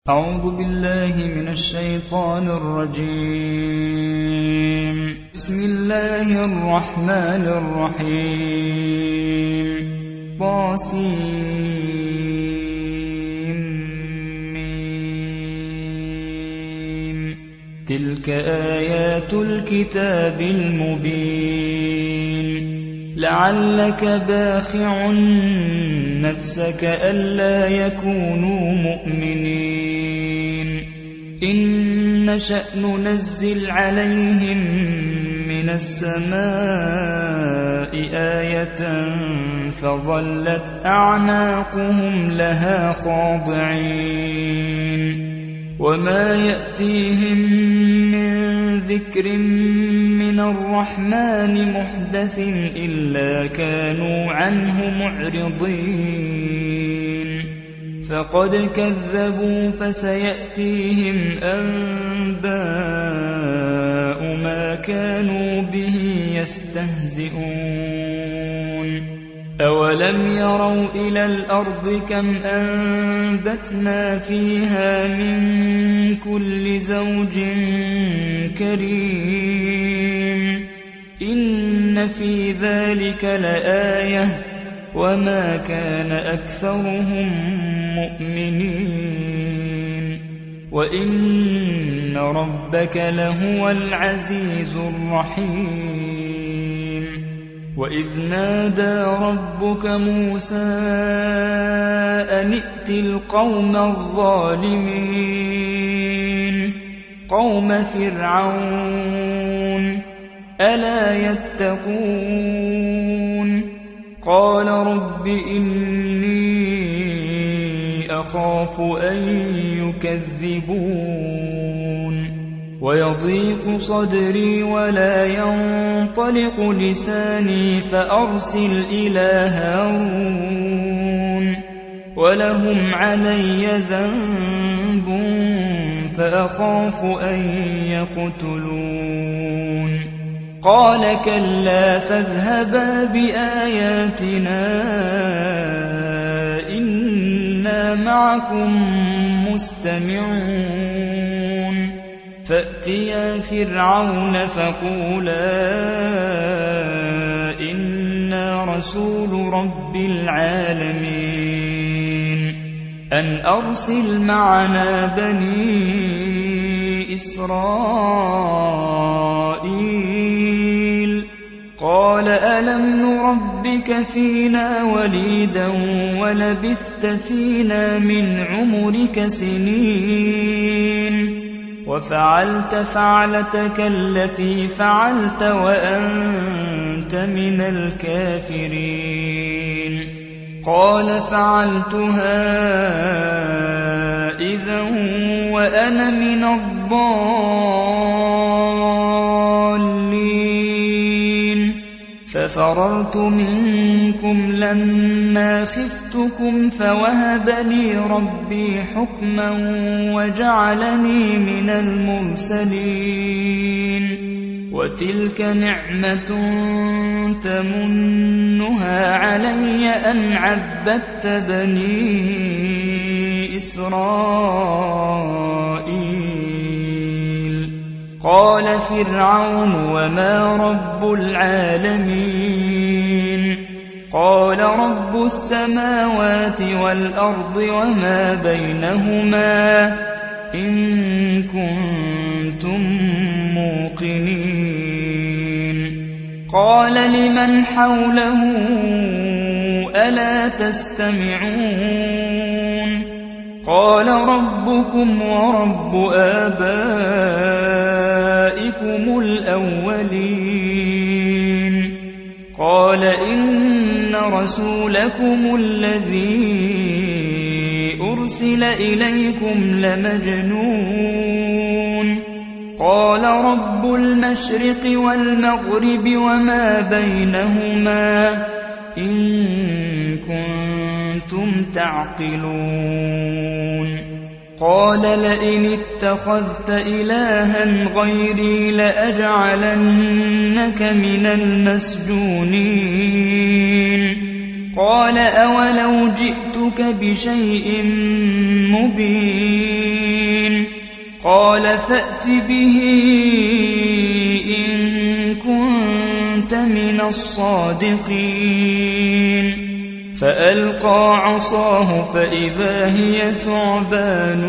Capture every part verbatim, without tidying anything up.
أعوذ بالله من الشيطان الرجيم. بسم الله الرحمن الرحيم. طاسيم. تلك آيات الكتاب المبين. لعلك باخع نفسك ألا يكونوا مؤمنين. إن نشأ ننزل عليهم من السماء آية فظلت أعناقهم لها خاضعين. وما يأتيهم من ذكر من الرحمن محدث إلا كانوا عنه معرضين. فقد كذبوا فسيأتيهم أنباء ما كانوا به يستهزئون. أولم يروا إلى الأرض كم أنبتنا فيها من كل زوج كريم. إن في ذلك لآية وما كان أكثرهم مؤمنين. وإن ربك لهو العزيز الرحيم. وإذ نادى ربك موسى أن ائت القوم الظالمين قوم فرعون ألا يتقون. قال رب إني أخاف أن يكذبون. ويضيق صدري ولا ينطلق لساني فأرسل إلى هارون ولهم علي ذنب فأخاف أن يقتلون. قال كلا فاذهبا بآياتنا إنا معكم مستمعون. فأتيا فرعون فقولا إنا رسول رب العالمين أن أرسل معنا بني إسرائيل. قال ألم نربك فينا وليدا ولبثت فينا من عمرك سنين وفعلت فعلتك التي فعلت وأنت من الكافرين. قال فعلتها إذا وأنا من الضالين. ففررت منكم لما خفتكم فوهب لي ربي حكما وجعلني من المرسلين. وتلك نعمة تمنها علي أن عبدت بني إسرائيل. قال فرعون وما رب العالمين. قال رب السماوات والأرض وما بينهما إن كنتم موقنين. قال لمن حوله ألا تستمعون. قال ربكم ورب آبائكم الأولين. قال إن رسولكم الذي أرسل إليكم لمجنون. قال رب المشرق والمغرب وما بينهما إن كنتم تعقلون. قال لئن اتخذت إلها غيري لأجعلنك من المسجونين. قال أولو جئتك بشيء مبين قال فأت به إن كنت من الصادقين فألقى عصاه فإذا هي ثعبان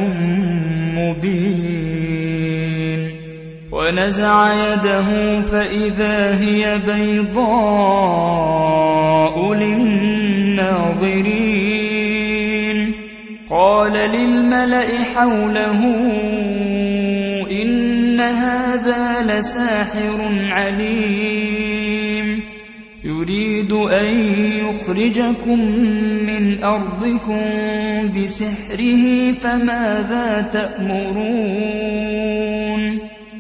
مبين ونزع يده فإذا هي بيضاء للناظرين قال للملأ حوله إن هذا لساحر عليم يريد أن يخرجكم من أرضكم بسحره فماذا تأمرون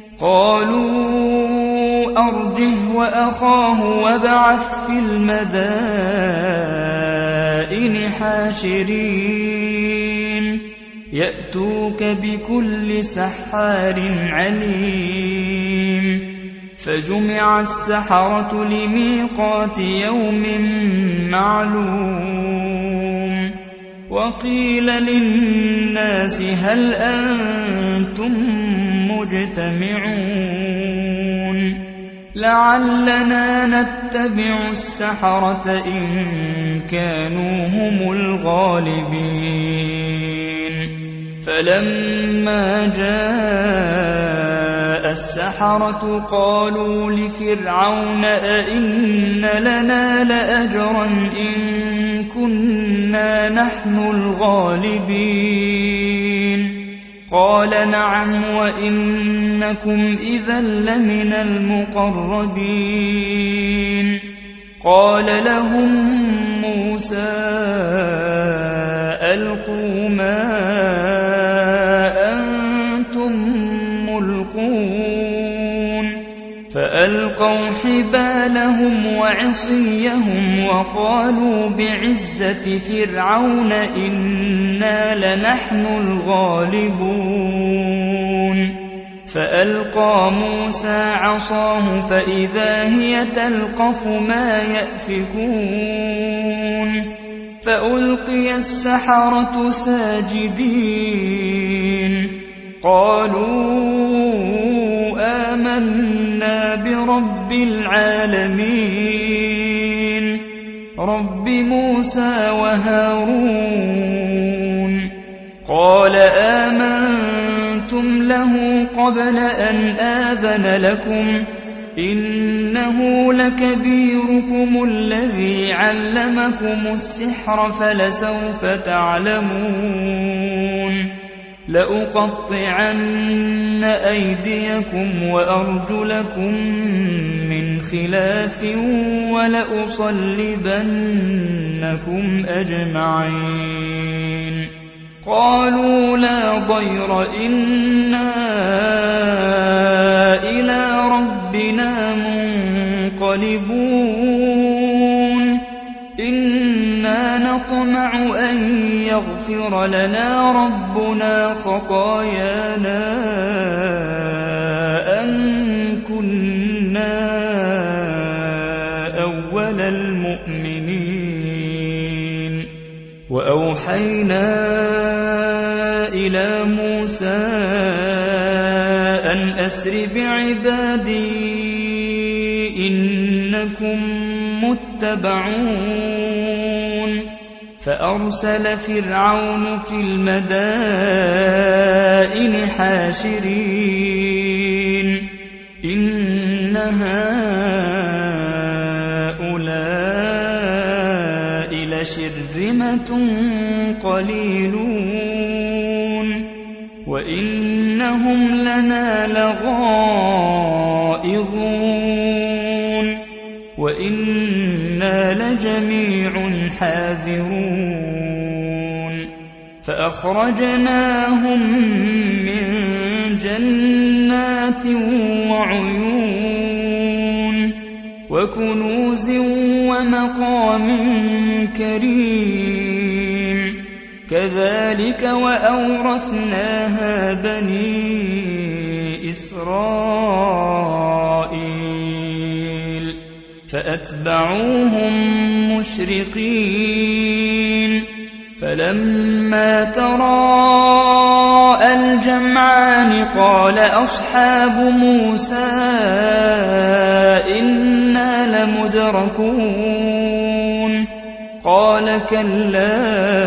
قالوا أرجه وأخاه وابعث في المدائن حاشرين يأتوك بكل سحار عليم فجمع السحرة لميقات يوم معلوم وقيل للناس هل أنتم مجتمعون لعلنا نتبع السحرة إن كانوا هم الغالبين فلما جاء السحرة قالوا لفرعون أئن لنا لأجرا إن كنا نحن الغالبين قال نعم وإنكم إذا لمن المقربين قال لهم موسى ألقوا ما أنتم ملقون فألقوا حبالهم وعصيهم وقالوا بعزة فرعون إنا لنحن الغالبون فألقى موسى عصاه فإذا هي تلقف ما يأفكون فألقي السحرة ساجدين قالوا آمنا برب العالمين رب موسى وهارون قال آمنتم له قبل أن آذن لكم إنه لكبيركم الذي علمكم السحر فلسوف تعلمون لأقطعن أيديكم وأرجلكم من خلاف ولأصلبنكم أجمعين قالوا لا ضير إنا إلى ربنا منقلبون إنا نطمع أن يغفر لنا ربنا خطايانا أن كنا أول المؤمنين وأوحينا إلى موسى أن أسر بعبادي إنكم متبعون فأرسل فرعون في المدائن حاشرين إن هؤلاء لشرذمة قليلون وإنهم لنا لغائظون وإنا لجميع حاذرون فأخرجناهم من جنات وعيون وكنوز ومقام كريم كذلك وأورثناها بني إسرائيل فأتبعوهم مشرقين فلما تراءى الجمعان أصحاب موسى إنا لمدركون قال كلا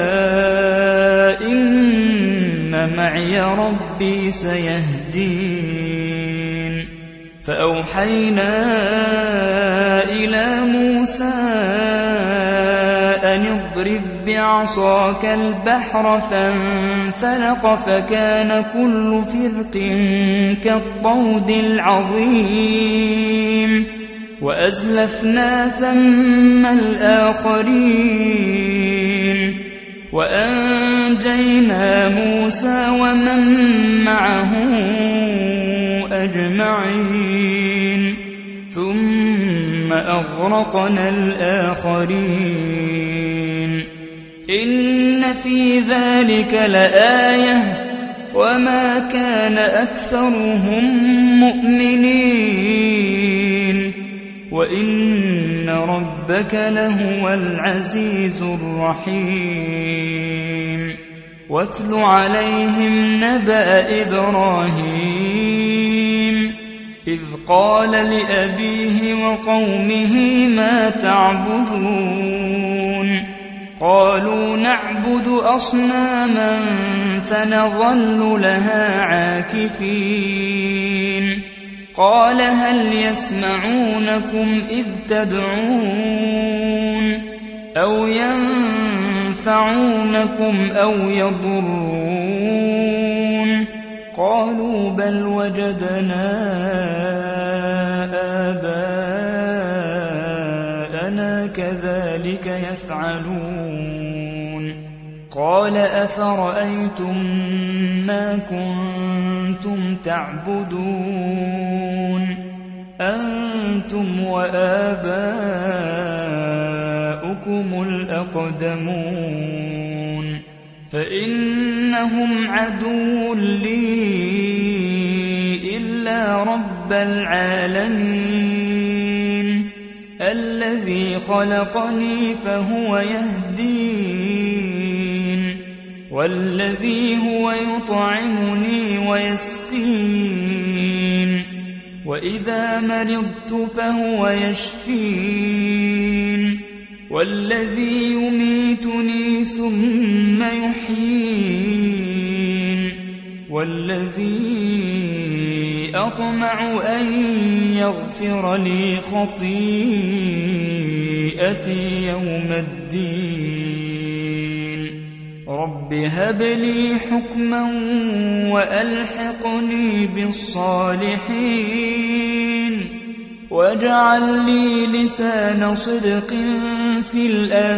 إن معي ربي سيهدين فأوحينا إلى موسى أن اضرب بعصاك البحر فانفلق فكان كل فرق كالطود العظيم وأزلفنا ثم الآخرين وأنجينا موسى ومن معه أجمعين ثم أغرقنا الآخرين إن في ذلك لآية وما كان أكثرهم مؤمنين وإن ربك لهو العزيز الرحيم واتل عليهم نبأ إبراهيم إذ قال لأبيه وقومه ما تعبدون قالوا نعبد أصناما فنظل لها عاكفين قال هل يسمعونكم إذ تدعون أو ينفعونكم أو يضرون قالوا بل وجدنا آباءنا كذلك يفعلون قال أفرأيتم ما كنتم تعبدون أنتم وآباؤكم الأقدمون فإنهم عدو لي إلا رب العالمين الذي خلقني فهو يهدين والذي هو يطعمني ويسقين وإذا مرضت فهو يشفين والذي يميتني ثم يحيين والذي أطمع أن يغفر لي خطيئتي يوم الدين رب هب لي حكما وألحقني بالصالحين واجعل لي لسان صدق في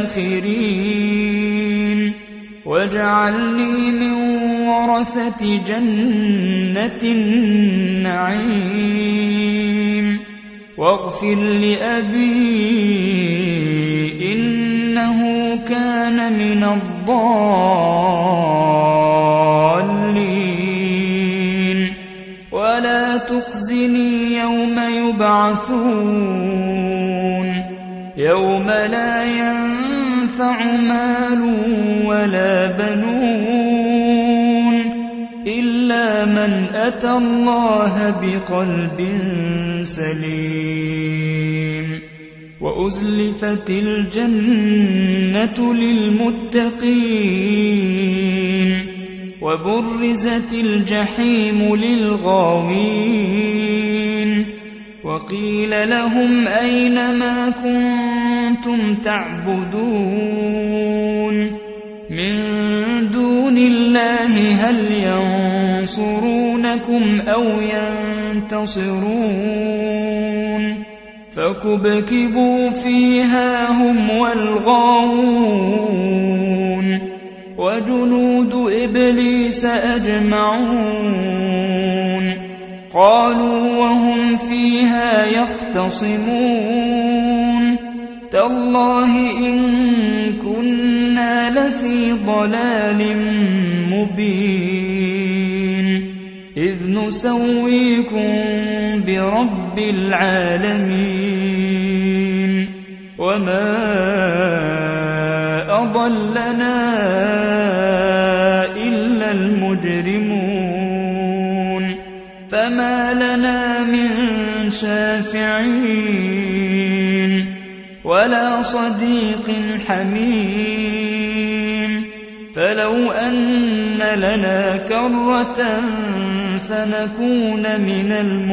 الآخرين واجعلني من ورثة جنة النعيم واغفر لأبي إنه كان من الضالين ولا تخزني يوم يبعثون يوم لا ينفع مال ولا بنون إلا من أتى الله بقلب سليم وأزلفت الجنة للمتقين وبرزت الجحيم للغاوين وقيل لهم أين ما كنتم تعبدون من دون الله هل ينصرونكم أو ينتصرون فكبكبوا فيها هم والغاوون وجنود إبليس أجمعون قالوا وهم فيها يختصمون تالله إن كنا لفي ضلال مبين إذ نسويكم برب العالمين وما أضلنا إلا المجرمون فما لنا من شافعين ولا صديق حميم فلو أن لنا كرة فنكون من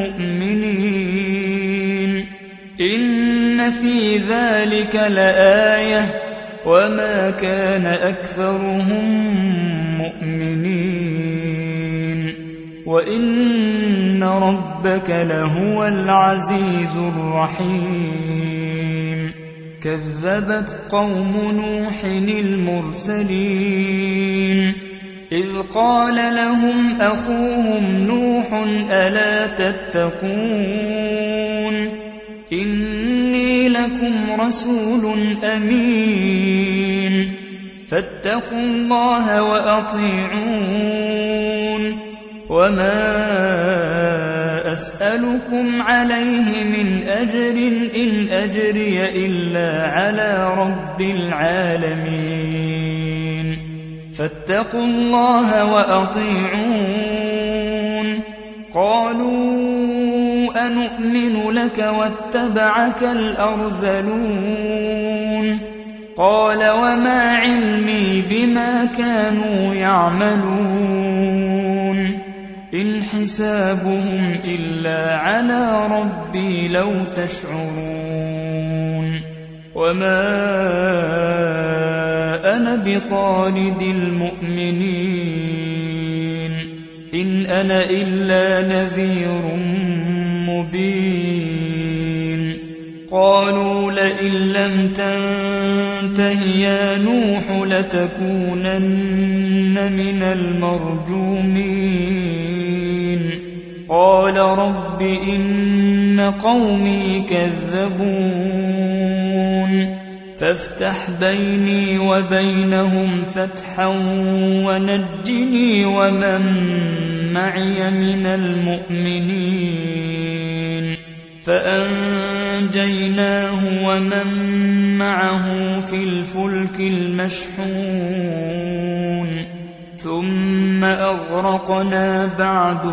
المؤمنين إن في ذلك لآية وما كان أكثرهم مؤمنين وإن ربك لهو العزيز الرحيم كذبت قوم نوح المرسلين إذ قال لهم أخوهم نوح ألا تتقون إني لكم رسول أمين فاتقوا الله وأطيعون وما أسألكم عليه من أجر إن أجري إلا على رب العالمين فاتقوا الله وأطيعون قالوا أنؤمن لك واتبعك الأرذلون قال وما علمي بما كانوا يعملون إن حسابهم إلا على ربي لو تشعرون وما أنا بطارد المؤمنين إن أنا إلا نذير مبين قالوا لئن لم تنته يا نوح لتكونن من المرجومين قال رب إن قومي كذبون فافتح بيني وبينهم فتحا ونجني ومن معي من المؤمنين فأنجيناه ومن معه في الفلك المشحون ثم أغرقنا بعد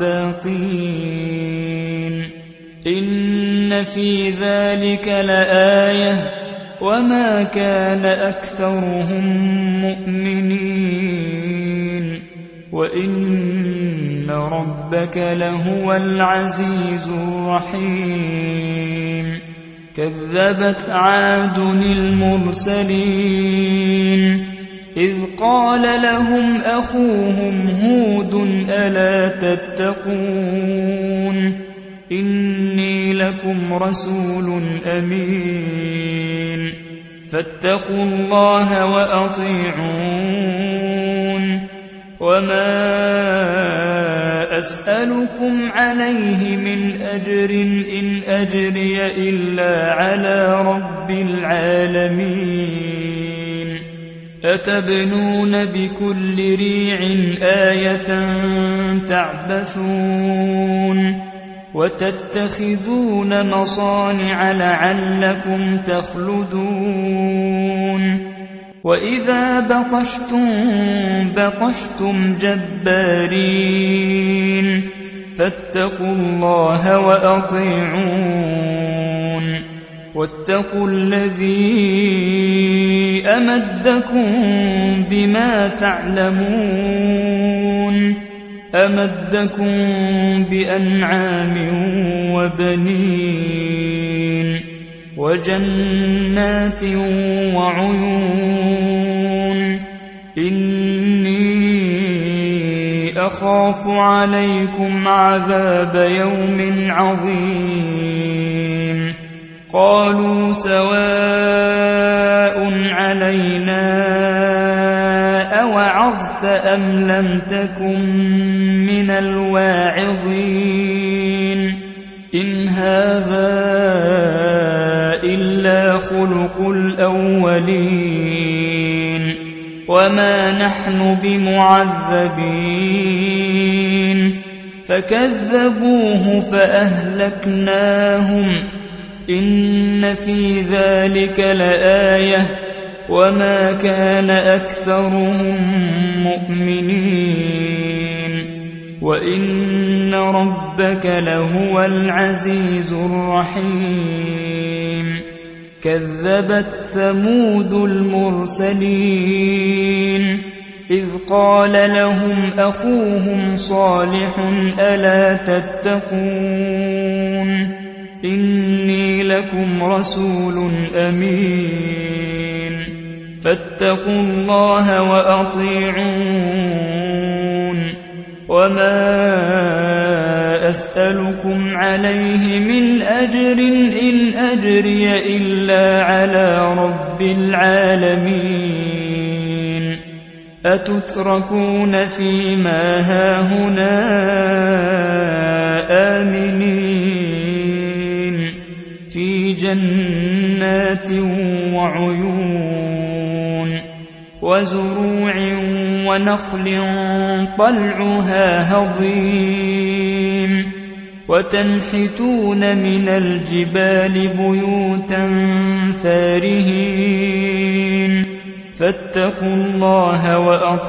الباقين إن في ذلك لآية وما كان أكثرهم مؤمنين وإن ربك لهو العزيز الرحيم كذبت عاد المرسلين إذ قال لهم أخوهم هود ألا تتقون إني لكم رسول أمين فاتقوا الله وأطيعون وما أسألكم عليه من أجر إن أجري إلا على رب العالمين أتبنون بكل ريع آية تعبثون وتتخذون مصانع لعلكم تخلدون وإذا بطشتم بطشتم جبارين فاتقوا الله وأطيعون واتقوا الذي أمدكم بما تعلمون أمدكم بأنعام وبنين وجنات وعيون إني أخاف عليكم عذاب يوم عظيم قالوا سواء علينا أوعظت أم لم تكن من الواعظين إن هذا إلا خلق الأولين وما نحن بمعذبين فكذبوه فأهلكناهم إن في ذلك لآية وما كان أكثرهم مؤمنين وإن ربك لهو العزيز الرحيم كذبت ثمود المرسلين إذ قال لهم أخوهم صالح ألا تتقون إني لكم رسول أمين فاتقوا الله وأطيعون وما أسألكم عليه من أجر إن أجري إلا على رب العالمين أتتركون فيما هاهنا آمنين في جنات وعيون وزروع ونخل طلعها هضيم وتنحتون من الجبال بيوتا فارهين فاتقوا الله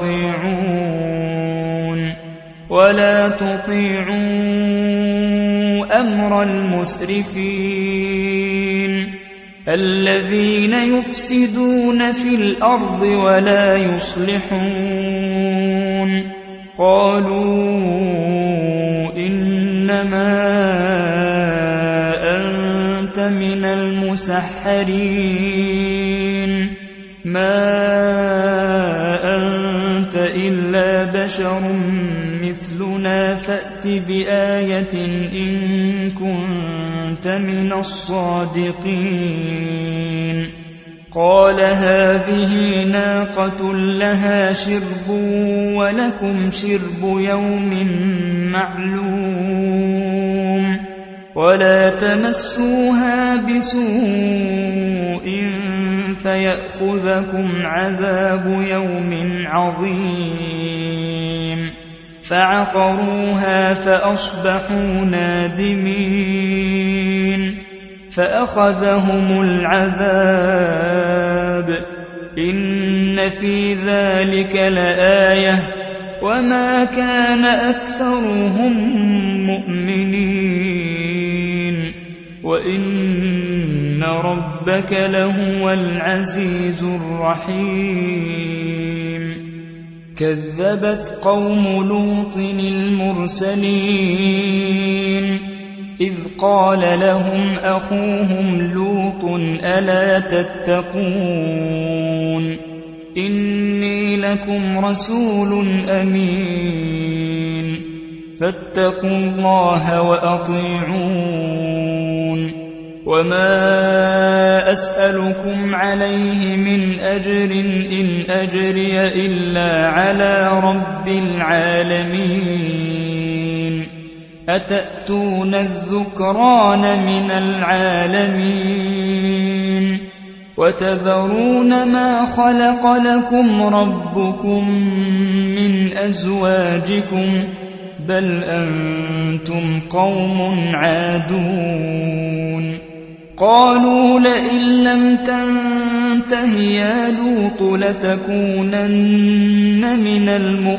وأطيعون ولا تطيعوا أمر المسرفين الذين يفسدون في الأرض ولا يصلحون قالوا إنما أنت من المسحرين ما أنت إلا بشر مثلنا فأت بآية إن كنت من الصادقين قال هذه ناقة لها شرب ولكم شرب يوم معلوم ولا تمسوها بسوء فيأخذكم عذاب يوم عظيم فعقروها فأصبحوا نادمين فأخذهم العذاب إن في ذلك لآية وما كان أكثرهم مؤمنين وإن ربك لهو العزيز الرحيم كذبت قوم لوط المرسلين إذ قال لهم أخوهم لوط ألا تتقون إني لكم رسول أمين فاتقوا الله وأطيعون وما أسألكم عليه من أجر إن أجري إلا على رب العالمين أتأتون الذكران من العالمين وتذرون ما خلق لكم ربكم من أزواجكم بل أنتم قوم عادون قالوا لئن لم تنته يا لوط لتكونن من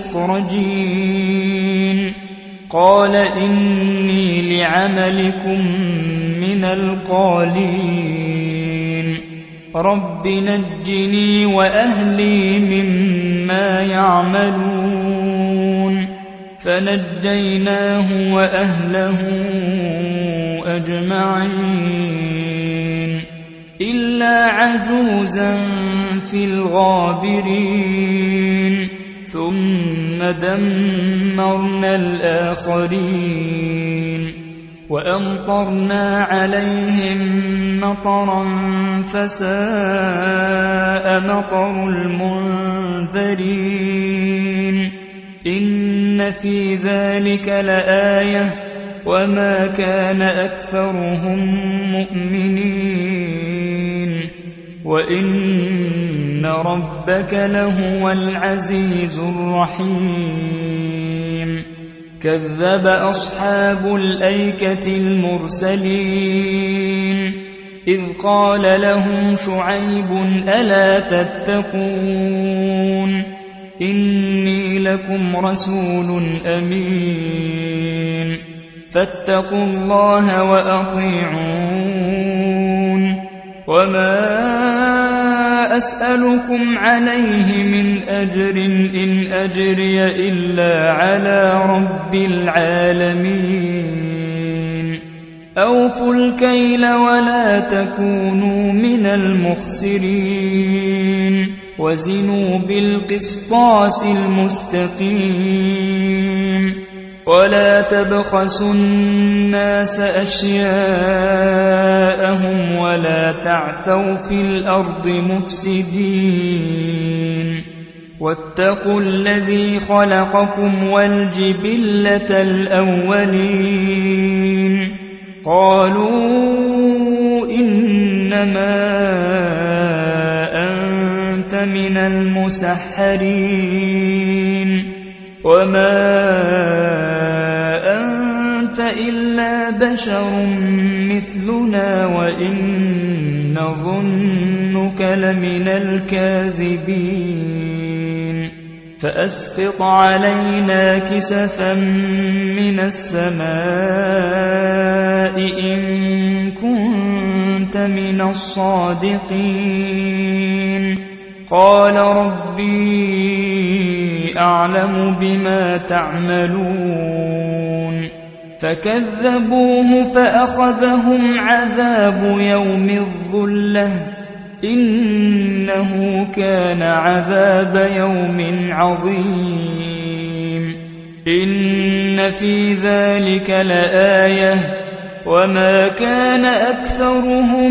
المخرجين قال إني لعملكم من القالين رب نجني وأهلي مما يعملون فنجيناه وأهله أجمعين إلا عجوزا في الغابرين ثم دمرنا الآخرين وأمطرنا عليهم مطرا فساء مطر المنذرين إن في ذلك لآية وما كان أكثرهم مؤمنين وإن ربك لهو العزيز الرحيم كذب أصحاب الأيكة المرسلين إذ قال لهم شعيب ألا تتقون إني لكم رسول أمين فاتقوا الله وأطيعون وما أسألكم عليه من أجر إن أجري إلا على رب العالمين أوفوا الكيل ولا تكونوا من المخسرين وزنوا بالقسطاس المستقيم ولا تبخسوا الناس أشياءهم ولا تعثوا في الأرض مفسدين واتقوا الذي خلقكم والجبلة الأولين قالوا إنما أنت من المسحرين وما أنت إلا بشر مثلنا وإن نظنك لمن الكاذبين فأسقط علينا كسفا من السماء إن كنت من الصادقين قال ربي أعلم بما تعملون فكذبوه فأخذهم عذاب يوم الظلة إنه كان عذاب يوم عظيم إن في ذلك لآية وما كان أكثرهم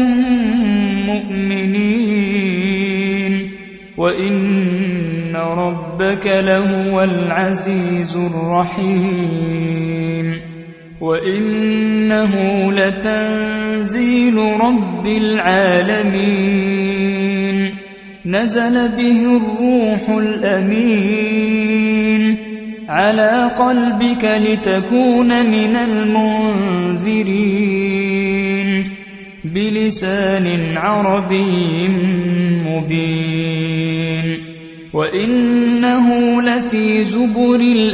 مؤمنين وإن ربك لهو العزيز الرحيم وإنه لتنزيل رب العالمين نزل به الروح الأمين على قلبك لتكون من المنذرين بلسان عربي مبين وإنه لفي زبر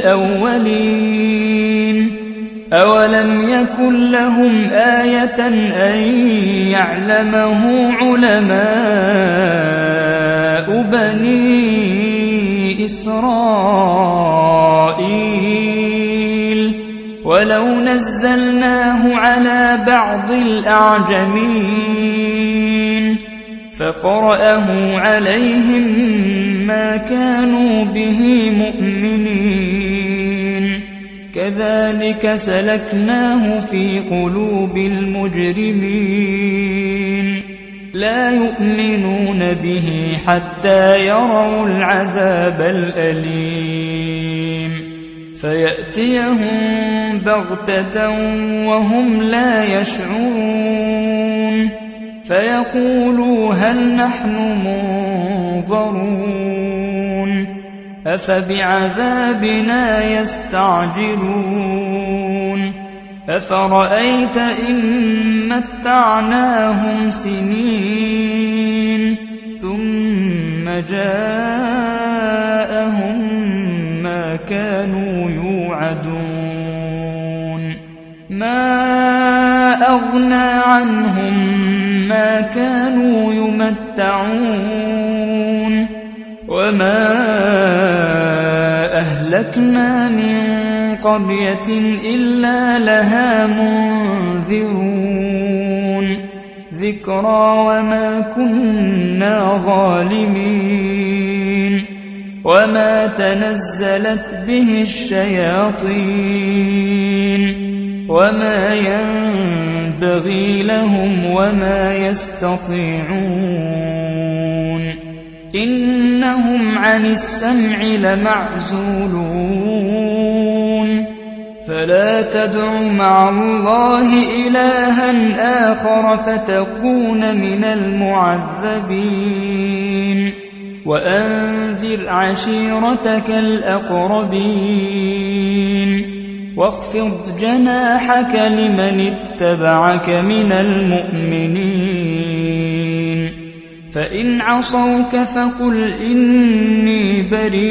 الأولين أولم يكن لهم آية أن يعلمه علماء بني إسرائيل ولو نزلناه على بعض الأعجمين فقرأه عليهم ما كانوا به مؤمنين كذلك سلكناه في قلوب المجرمين لا يؤمنون به حتى يروا العذاب الأليم فيأتيهم بغتة وهم لا يشعرون فيقولوا هل نحن منظرون أفبعذابنا يستعجلون أفرأيت إن متعناهم سنين ثم جاءهم ما كانوا يوعدون ما أغنى عنهم ما كانوا يمتعون وما أهلكنا من قرية إلا لها منذرون ذكرى وما كنا ظالمين وما تنزلت به الشياطين وما ينبغي لهم وما يستطيعون إنهم عن السمع لمعزولون فلا تدع مع الله إلها آخر فتكون من المعذبين وأنذر عشيرتك الأقربين واخفض جناحك لمن اتبعك من المؤمنين فإن عصوك فقل إني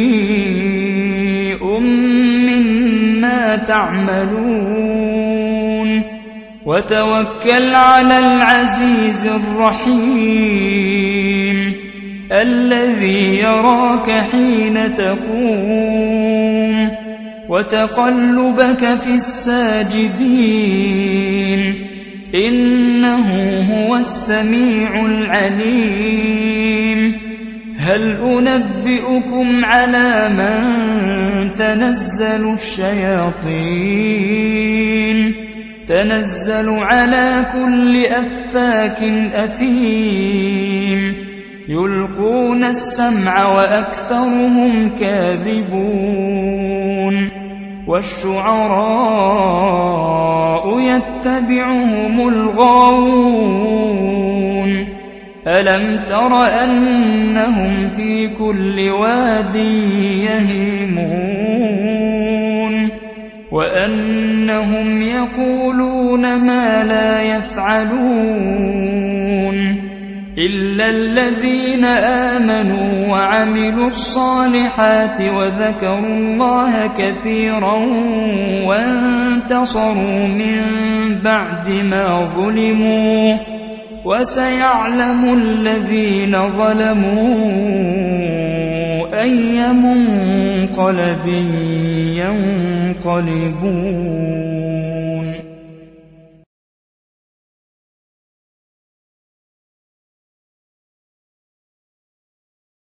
بريء مما تعملون وتوكل على العزيز الرحيم الذي يراك حين تقوم وتقلبك في الساجدين إنه هو السميع العليم هل أنبئكم على من تنزل الشياطين تنزل على كل أفاك أثيم يلقون السمع وأكثرهم كاذبون والشعراء يتبعهم الغاوون ألم تر أنهم في كل واد يهيمون وأنهم يقولون ما لا يفعلون إلا الذين آمنوا وعملوا الصالحات وذكروا الله كثيرا وانتصروا من بعد ما ظلموا وسيعلم الذين ظلموا أي منقلب ينقلبون